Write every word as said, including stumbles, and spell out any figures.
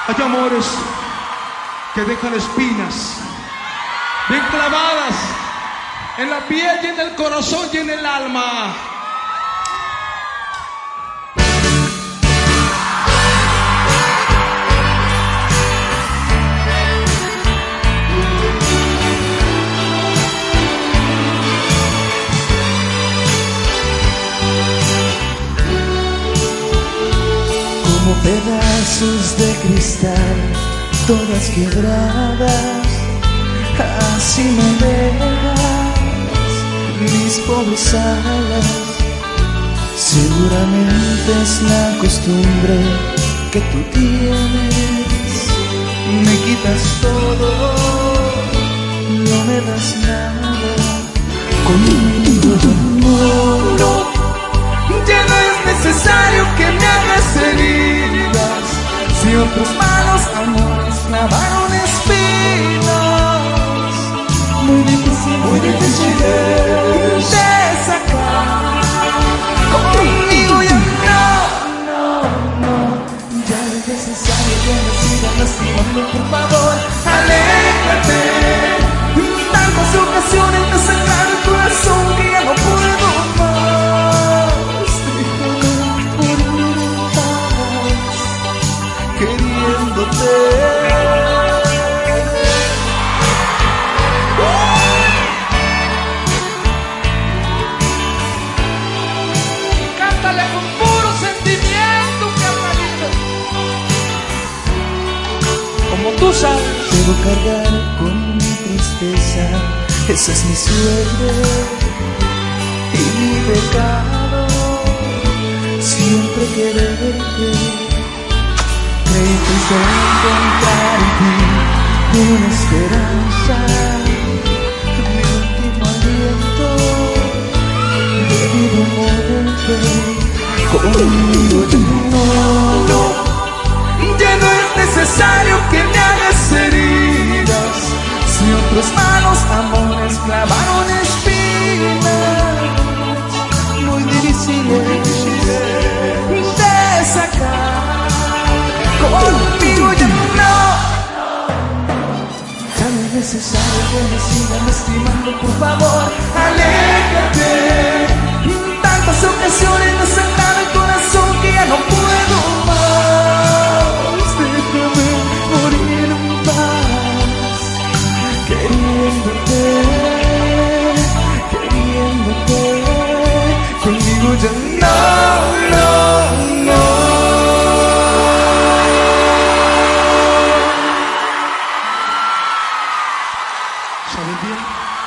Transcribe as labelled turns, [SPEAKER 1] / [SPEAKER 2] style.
[SPEAKER 1] Hay amores que dejan espinas bien clavadas en la piel y en el corazón y en el alma.
[SPEAKER 2] Como pedazos de cristal, todas quebradas, así me dejas mis pobres alas. Seguramente es la costumbre que tú tienes. Me quitas todo, no me das nada. Conmigo no, no, ya no es necesario que me hagas heridas. Si otros malos amores clavaron espinas, muy difícil, muy difícil de sacar. Conmigo ya no, no, no, ya no es necesario que me sigas lastimando, por favor, aléjate. Tantas ocasiones me has sacado el corazón que ya no puedo más. Déjame morir en paz, queriéndote.
[SPEAKER 1] Cántale con puro sentimiento, carnalito. Como tú sabes.
[SPEAKER 2] Debo cargar con mi tristeza, esa es mi suerte y mi pecado. Siempre quererte, creí que yo encontrar en ti una esperanza. Mi último aliento, mi vida muerte. Conmigo ya no, no, ya no es necesario que me hagas heridas. Si otros malos amores clavaron espinas, muy difíciles de sacar. Conmigo ya no, ya no es necesario que me sigan lastimando, por favor, aléjate. Tantas ocasiones me has sacado el corazón que ya no puedo más. Déjame morir en paz, queriéndote, queriéndote. Conmigo ya no, no, no.
[SPEAKER 1] ¿Saben bien?